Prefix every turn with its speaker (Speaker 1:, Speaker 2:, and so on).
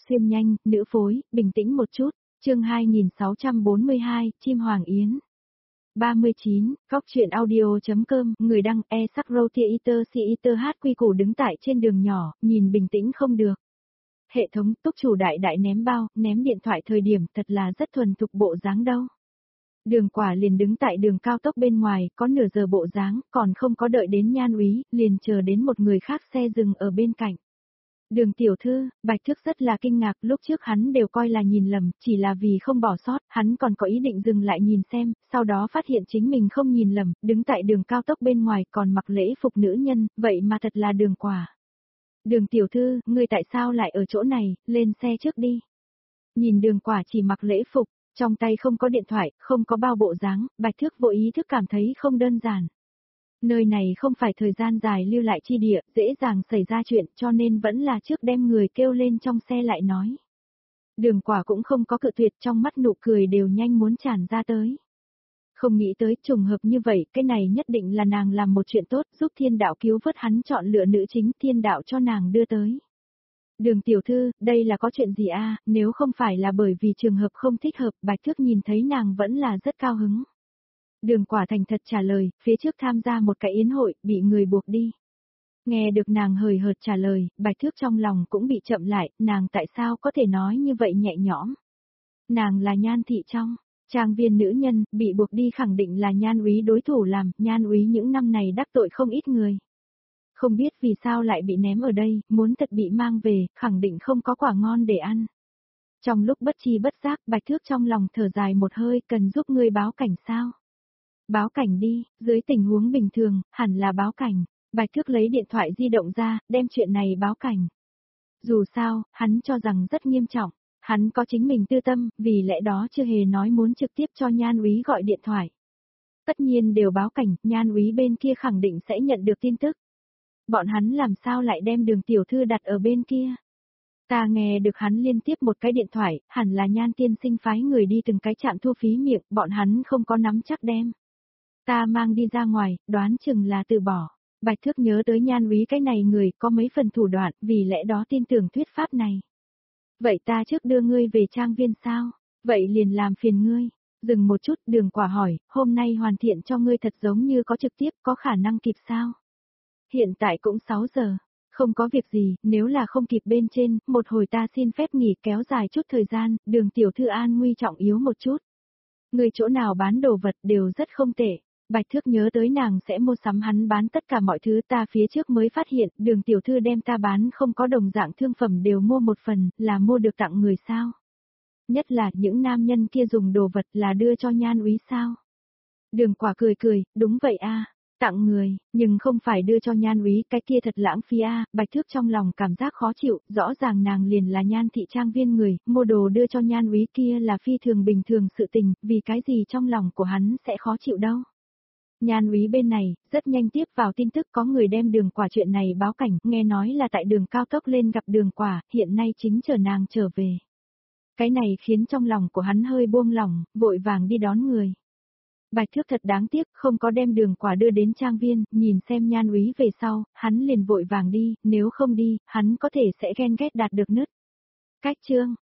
Speaker 1: Xuyên nhanh, nữ phối, bình tĩnh một chút, chương 2642, Chim Hoàng Yến. 39, Cóc truyện audio.com, người đăng sắc Rotier Iter Si Iter hát quy củ đứng tại trên đường nhỏ, nhìn bình tĩnh không được. Hệ thống túc chủ đại ném bao, ném điện thoại thời điểm thật là rất thuần thục bộ dáng đâu. Đường Quả liền đứng tại đường cao tốc bên ngoài, có nửa giờ bộ dáng, còn không có đợi đến Nhan Úy, liền chờ đến một người khác xe dừng ở bên cạnh. Đường tiểu thư, Bạch Thước rất là kinh ngạc, lúc trước hắn đều coi là nhìn lầm, chỉ là vì không bỏ sót, hắn còn có ý định dừng lại nhìn xem, sau đó phát hiện chính mình không nhìn lầm, đứng tại đường cao tốc bên ngoài còn mặc lễ phục nữ nhân, vậy mà thật là Đường Quả. Đường tiểu thư, ngươi tại sao lại ở chỗ này, lên xe trước đi. Nhìn Đường Quả chỉ mặc lễ phục, trong tay không có điện thoại, không có bao bộ dáng, Bạch Thước vô ý thức cảm thấy không đơn giản. Nơi này không phải thời gian dài lưu lại chi địa, dễ dàng xảy ra chuyện cho nên vẫn là trước đem người kêu lên trong xe lại nói. Đường Quả cũng không có cự tuyệt, trong mắt nụ cười đều nhanh muốn tràn ra tới. Không nghĩ tới trùng hợp như vậy, cái này nhất định là nàng làm một chuyện tốt, giúp thiên đạo cứu vớt hắn chọn lựa nữ chính thiên đạo cho nàng đưa tới. Đường tiểu thư, đây là có chuyện gì a? Nếu không phải là bởi vì trường hợp không thích hợp, Bạch Thước nhìn thấy nàng vẫn là rất cao hứng. Đường Quả thành thật trả lời, phía trước tham gia một cái yến hội, bị người buộc đi. Nghe được nàng hời hợt trả lời, Bạch Thước trong lòng cũng bị chậm lại, nàng tại sao có thể nói như vậy nhẹ nhõm. Nàng là Nhan thị trong trang viên nữ nhân, bị buộc đi khẳng định là Nhan Úy đối thủ làm, Nhan Úy những năm này đắc tội không ít người. Không biết vì sao lại bị ném ở đây, muốn thật bị mang về, khẳng định không có quả ngon để ăn. Trong lúc bất chi bất giác, Bạch Thước trong lòng thở dài một hơi, cần giúp ngươi báo cảnh sao? Báo cảnh đi, dưới tình huống bình thường, hẳn là báo cảnh. Bạch Thước lấy điện thoại di động ra, đem chuyện này báo cảnh. Dù sao, hắn cho rằng rất nghiêm trọng. Hắn có chính mình tư tâm, vì lẽ đó chưa hề nói muốn trực tiếp cho Nhan Úy gọi điện thoại. Tất nhiên đều báo cảnh, Nhan Úy bên kia khẳng định sẽ nhận được tin tức. Bọn hắn làm sao lại đem Đường tiểu thư đặt ở bên kia? Ta nghe được hắn liên tiếp một cái điện thoại, hẳn là Nhan tiên sinh phái người đi từng cái trạm thu phí miệng, bọn hắn không có nắm chắc đem. Ta mang đi ra ngoài, đoán chừng là từ bỏ. Bạch Thước nhớ tới Nhan Úy cái này người có mấy phần thủ đoạn, vì lẽ đó tin tưởng thuyết pháp này. Vậy ta trước đưa ngươi về trang viên sao? Vậy liền làm phiền ngươi. Dừng một chút, Đường Quả hỏi, hôm nay hoàn thiện cho ngươi thật giống như có trực tiếp, có khả năng kịp sao? Hiện tại cũng 6 giờ. Không có việc gì, nếu là không kịp bên trên, một hồi ta xin phép nghỉ kéo dài chút thời gian, Đường tiểu thư an nguy trọng yếu một chút. Người chỗ nào bán đồ vật đều rất không tệ. Bạch Thước nhớ tới nàng sẽ mua sắm hắn bán tất cả mọi thứ, ta phía trước mới phát hiện, Đường tiểu thư đem ta bán không có đồng dạng thương phẩm đều mua một phần, là mua được tặng người sao? Nhất là những nam nhân kia dùng đồ vật là đưa cho Nhan Úy sao? Đường Quả cười, đúng vậy a, tặng người, nhưng không phải đưa cho Nhan Úy, cái kia thật lãng phí a. Bạch Thước trong lòng cảm giác khó chịu, rõ ràng nàng liền là Nhan thị trang viên người, mua đồ đưa cho Nhan Úy kia là phi thường bình thường sự tình, vì cái gì trong lòng của hắn sẽ khó chịu đâu. Nhan Úy bên này, rất nhanh tiếp vào tin tức có người đem Đường Quả chuyện này báo cảnh, nghe nói là tại đường cao tốc lên gặp Đường Quả, hiện nay chính chờ nàng trở về. Cái này khiến trong lòng của hắn hơi buông lỏng, vội vàng đi đón người. Bạch Thước thật đáng tiếc, không có đem Đường Quả đưa đến trang viên, nhìn xem Nhan Úy về sau, hắn liền vội vàng đi, nếu không đi, hắn có thể sẽ ghen ghét đạt được nứt. Cách chương,